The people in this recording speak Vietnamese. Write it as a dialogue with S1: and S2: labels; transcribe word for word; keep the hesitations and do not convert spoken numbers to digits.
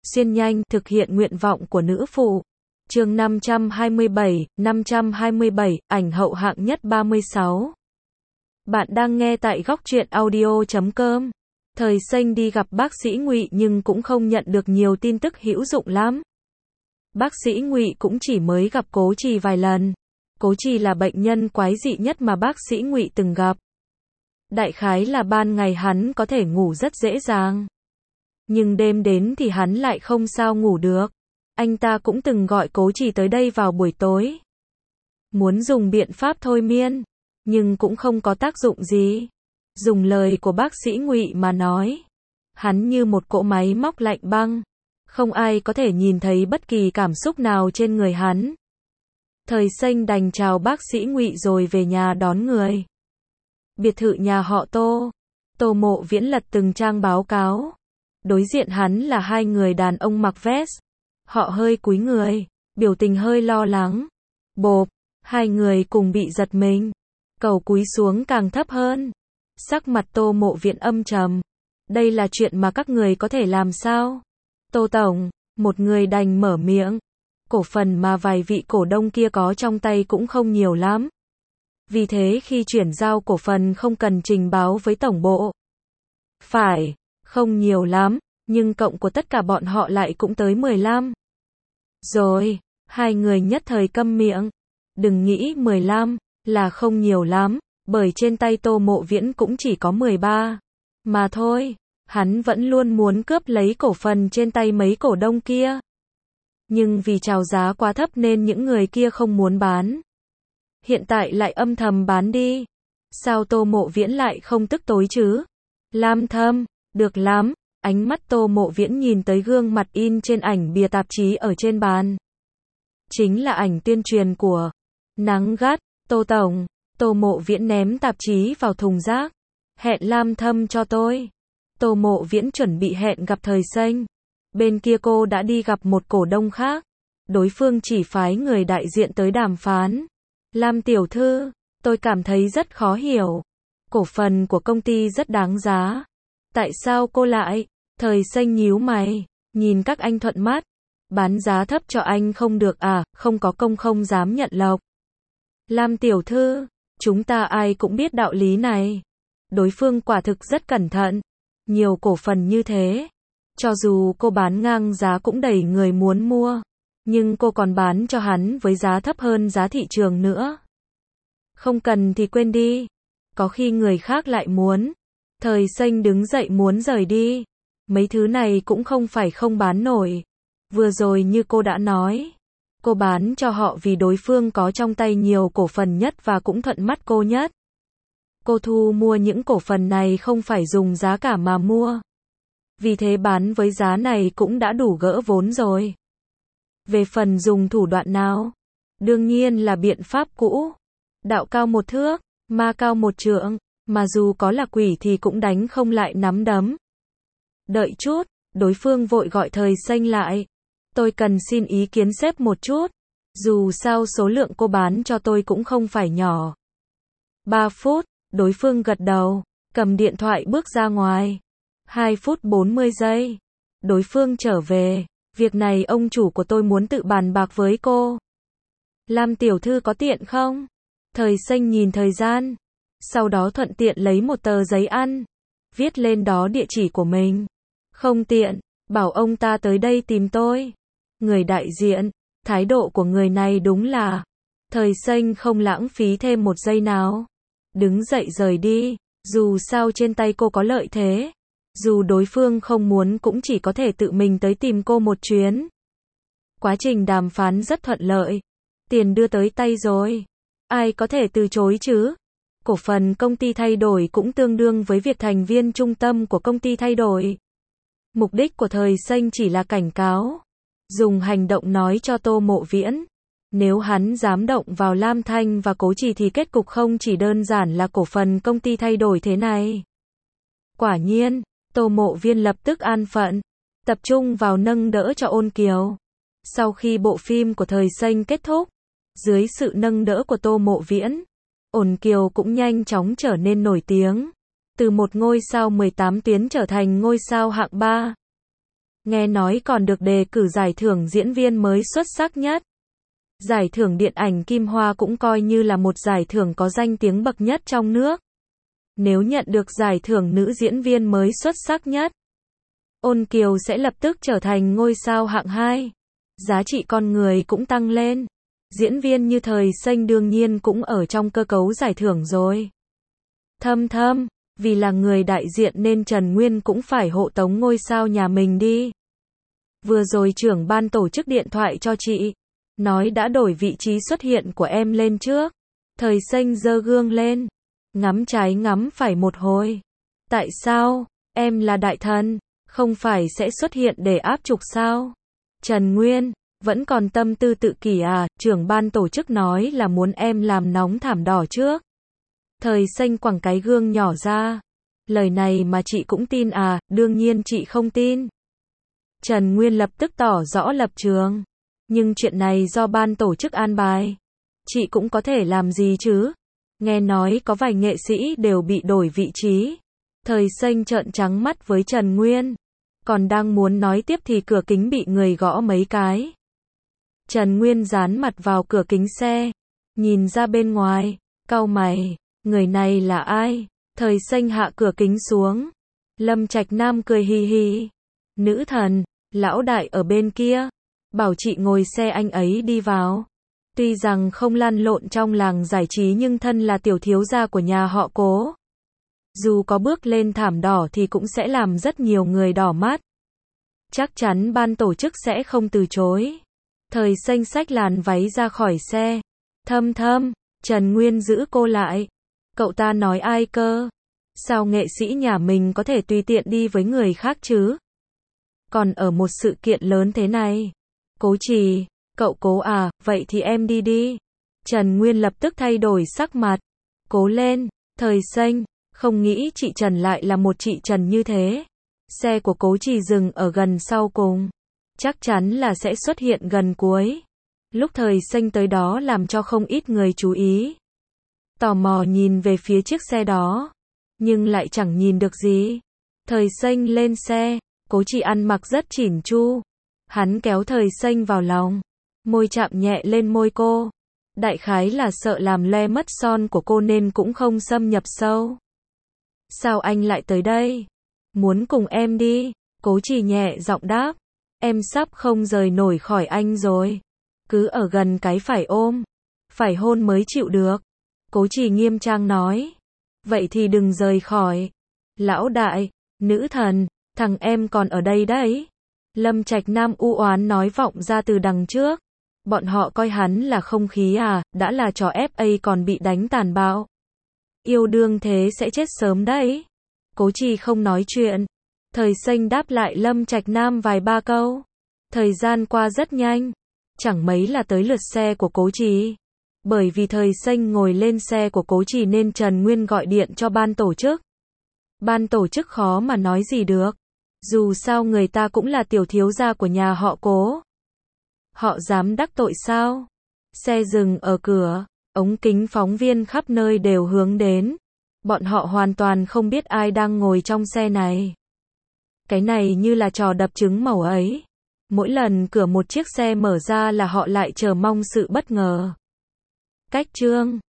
S1: xuyên nhanh, thực hiện nguyện vọng của nữ phụ. Chương năm trăm hai mươi bảy, năm trăm hai mươi bảy, ảnh hậu hạng nhất ba mươi sáu. Bạn đang nghe tại góc truyện audio chấm com. Thời Xanh đi gặp bác sĩ Ngụy nhưng cũng không nhận được nhiều tin tức hữu dụng lắm. Bác sĩ Ngụy cũng chỉ mới gặp Cố Trì vài lần. Cố Trì là bệnh nhân quái dị nhất mà bác sĩ Ngụy từng gặp. Đại khái là ban ngày hắn có thể ngủ rất dễ dàng. Nhưng đêm đến thì hắn lại không sao ngủ được. Anh ta cũng từng gọi Cố Trì tới đây vào buổi tối. Muốn dùng biện pháp thôi miên, nhưng cũng không có tác dụng gì. Dùng lời của bác sĩ Ngụy mà nói, hắn như một cỗ máy móc lạnh băng. Không ai có thể nhìn thấy bất kỳ cảm xúc nào trên người hắn. Thời Xanh đành chào bác sĩ Ngụy rồi về nhà đón người. Biệt thự nhà họ Tô. Tô Mộ Viễn lật từng trang báo cáo. Đối diện hắn là hai người đàn ông mặc vest. Họ hơi cúi người, biểu tình hơi lo lắng. Bộp, hai người cùng bị giật mình. Cầu cúi xuống càng thấp hơn. Sắc mặt Tô Mộ Viễn âm trầm. Đây là chuyện mà các người có thể làm sao? Tô Tổng, một người đành mở miệng. Cổ phần mà vài vị cổ đông kia có trong tay cũng không nhiều lắm. Vì thế khi chuyển giao cổ phần không cần trình báo với tổng bộ. Phải, không nhiều lắm, nhưng cộng của tất cả bọn họ lại cũng tới mười lăm. Rồi, hai người nhất thời câm miệng. Đừng nghĩ mười lăm là không nhiều lắm, bởi trên tay Tô Mộ Viễn cũng chỉ có mười ba. Mà thôi, hắn vẫn luôn muốn cướp lấy cổ phần trên tay mấy cổ đông kia. Nhưng vì chào giá quá thấp nên những người kia không muốn bán. Hiện tại lại âm thầm bán đi. Sao Tô Mộ Viễn lại không tức tối chứ? Lam Thâm, được lắm. Ánh mắt Tô Mộ Viễn nhìn tới gương mặt in trên ảnh bìa tạp chí ở trên bàn. Chính là ảnh tuyên truyền của Nắng Gắt. Tô Tổng. Tô Mộ Viễn ném tạp chí vào thùng rác. Hẹn Lam Thâm cho tôi. Tô Mộ Viễn chuẩn bị hẹn gặp Thời Xanh. Bên kia cô đã đi gặp một cổ đông khác. Đối phương chỉ phái người đại diện tới đàm phán. Lam tiểu thư, tôi cảm thấy rất khó hiểu. Cổ phần của công ty rất đáng giá. Tại sao cô lại? Thời Xanh nhíu mày, nhìn các anh thuận mắt. Bán giá thấp cho anh không được à, không có công không dám nhận lộc. Lam tiểu thư, chúng ta ai cũng biết đạo lý này. Đối phương quả thực rất cẩn thận. Nhiều cổ phần như thế. Cho dù cô bán ngang giá cũng đầy người muốn mua. Nhưng cô còn bán cho hắn với giá thấp hơn giá thị trường nữa. Không cần thì quên đi. Có khi người khác lại muốn. Thời Xanh đứng dậy muốn rời đi. Mấy thứ này cũng không phải không bán nổi. Vừa rồi như cô đã nói. Cô bán cho họ vì đối phương có trong tay nhiều cổ phần nhất và cũng thuận mắt cô nhất. Cô thu mua những cổ phần này không phải dùng giá cả mà mua. Vì thế bán với giá này cũng đã đủ gỡ vốn rồi. Về phần dùng thủ đoạn nào? Đương nhiên là biện pháp cũ. Đạo cao một thước, ma cao một trượng, mà dù có là quỷ thì cũng đánh không lại nắm đấm. Đợi chút, đối phương vội gọi Thời Xanh lại. Tôi cần xin ý kiến sếp một chút. Dù sao số lượng cô bán cho tôi cũng không phải nhỏ. ba phút, đối phương gật đầu, cầm điện thoại bước ra ngoài. hai phút bốn mươi giây. Đối phương trở về. Việc này ông chủ của tôi muốn tự bàn bạc với cô. Lam tiểu thư có tiện không? Thời Xanh nhìn thời gian. Sau đó thuận tiện lấy một tờ giấy ăn. Viết lên đó địa chỉ của mình. Không tiện, bảo ông ta tới đây tìm tôi. Người đại diện, thái độ của người này đúng là. Thời Xanh không lãng phí thêm một giây nào. Đứng dậy rời đi. Dù sao trên tay cô có lợi thế. Dù đối phương không muốn cũng chỉ có thể tự mình tới tìm cô một chuyến. Quá trình đàm phán rất thuận lợi. Tiền đưa tới tay rồi. Ai có thể từ chối chứ? Cổ phần công ty thay đổi cũng tương đương với việc thành viên trung tâm của công ty thay đổi. Mục đích của Thời Xanh chỉ là cảnh cáo. Dùng hành động nói cho Tô Mộ Viễn. Nếu hắn dám động vào Lam Thanh và Cố Trì thì kết cục không chỉ đơn giản là cổ phần công ty thay đổi thế này. Quả nhiên. Tô Mộ Viễn lập tức an phận, tập trung vào nâng đỡ cho Ôn Kiều. Sau khi bộ phim của Thời Xanh kết thúc, dưới sự nâng đỡ của Tô Mộ Viễn, Ôn Kiều cũng nhanh chóng trở nên nổi tiếng. Từ một ngôi sao mười tám tuyến trở thành ngôi sao hạng ba. Nghe nói còn được đề cử giải thưởng diễn viên mới xuất sắc nhất. Giải thưởng điện ảnh Kim Hoa cũng coi như là một giải thưởng có danh tiếng bậc nhất trong nước. Nếu nhận được giải thưởng nữ diễn viên mới xuất sắc nhất, Ôn Kiều sẽ lập tức trở thành ngôi sao hạng hai. Giá trị con người cũng tăng lên. Diễn viên như Thời Xanh đương nhiên cũng ở trong cơ cấu giải thưởng rồi. Thâm Thâm, vì là người đại diện nên Trần Nguyên cũng phải hộ tống ngôi sao nhà mình đi. Vừa rồi trưởng ban tổ chức điện thoại cho chị, nói đã đổi vị trí xuất hiện của em lên trước. Thời Xanh giơ gương lên, ngắm trái ngắm phải một hồi. Tại sao, em là đại thần, không phải sẽ xuất hiện để áp trục sao? Trần Nguyên, vẫn còn tâm tư tự kỷ à, trưởng ban tổ chức nói là muốn em làm nóng thảm đỏ trước. Thời Xanh quẳng cái gương nhỏ ra. Lời này mà chị cũng tin à, đương nhiên chị không tin. Trần Nguyên lập tức tỏ rõ lập trường. Nhưng chuyện này do ban tổ chức an bài. Chị cũng có thể làm gì chứ? Nghe nói có vài nghệ sĩ đều bị đổi vị trí. Thời Xanh trợn trắng mắt với Trần Nguyên. Còn đang muốn nói tiếp thì cửa kính bị người gõ mấy cái. Trần Nguyên dán mặt vào cửa kính xe. Nhìn ra bên ngoài. Cau mày. Người này là ai? Thời Xanh hạ cửa kính xuống. Lâm Trạch Nam cười hì hì. Nữ thần, lão đại ở bên kia. Bảo chị ngồi xe anh ấy đi vào. Tuy rằng không lăn lộn trong làng giải trí nhưng thân là tiểu thiếu gia của nhà họ Cố. Dù có bước lên thảm đỏ thì cũng sẽ làm rất nhiều người đỏ mắt. Chắc chắn ban tổ chức sẽ không từ chối. Thời Xanh xách làn váy ra khỏi xe. Thâm Thâm, Trần Nguyên giữ cô lại. Cậu ta nói ai cơ? Sao nghệ sĩ nhà mình có thể tùy tiện đi với người khác chứ? Còn ở một sự kiện lớn thế này. Cố Trì, cậu Cố à, vậy thì em đi đi. Trần Nguyên lập tức thay đổi sắc mặt. Cố lên, Thời Xanh, không nghĩ chị Trần lại là một chị Trần như thế. Xe của Cố Trì dừng ở gần sau cùng. Chắc chắn là sẽ xuất hiện gần cuối. Lúc Thời Xanh tới đó làm cho không ít người chú ý. Tò mò nhìn về phía chiếc xe đó. Nhưng lại chẳng nhìn được gì. Thời Xanh lên xe. Cố Trì ăn mặc rất chỉn chu. Hắn kéo Thời Xanh vào lòng. Môi chạm nhẹ lên môi cô. Đại khái là sợ làm le mất son của cô nên cũng không xâm nhập sâu. Sao anh lại tới đây? Muốn cùng em đi. Cố Trì nhẹ giọng đáp. Em sắp không rời nổi khỏi anh rồi. Cứ ở gần cái phải ôm. Phải hôn mới chịu được. Cố Trì nghiêm trang nói. Vậy thì đừng rời khỏi. Lão đại, nữ thần, thằng em còn ở đây đấy. Lâm Trạch Nam u oán nói vọng ra từ đằng trước. Bọn họ coi hắn là không khí à, đã là trò ép a còn bị đánh tàn bạo. Yêu đương thế sẽ chết sớm đấy. Cố Trì không nói chuyện. Thời Xanh đáp lại Lâm Trạch Nam vài ba câu. Thời gian qua rất nhanh. Chẳng mấy là tới lượt xe của Cố Trì. Bởi vì Thời Xanh ngồi lên xe của Cố Trì nên Trần Nguyên gọi điện cho ban tổ chức. Ban tổ chức khó mà nói gì được. Dù sao người ta cũng là tiểu thiếu gia của nhà họ Cố. Họ dám đắc tội sao? Xe dừng ở cửa, ống kính phóng viên khắp nơi đều hướng đến. Bọn họ hoàn toàn không biết ai đang ngồi trong xe này. Cái này như là trò đập trứng màu ấy. Mỗi lần cửa một chiếc xe mở ra là họ lại chờ mong sự bất ngờ. Cách chương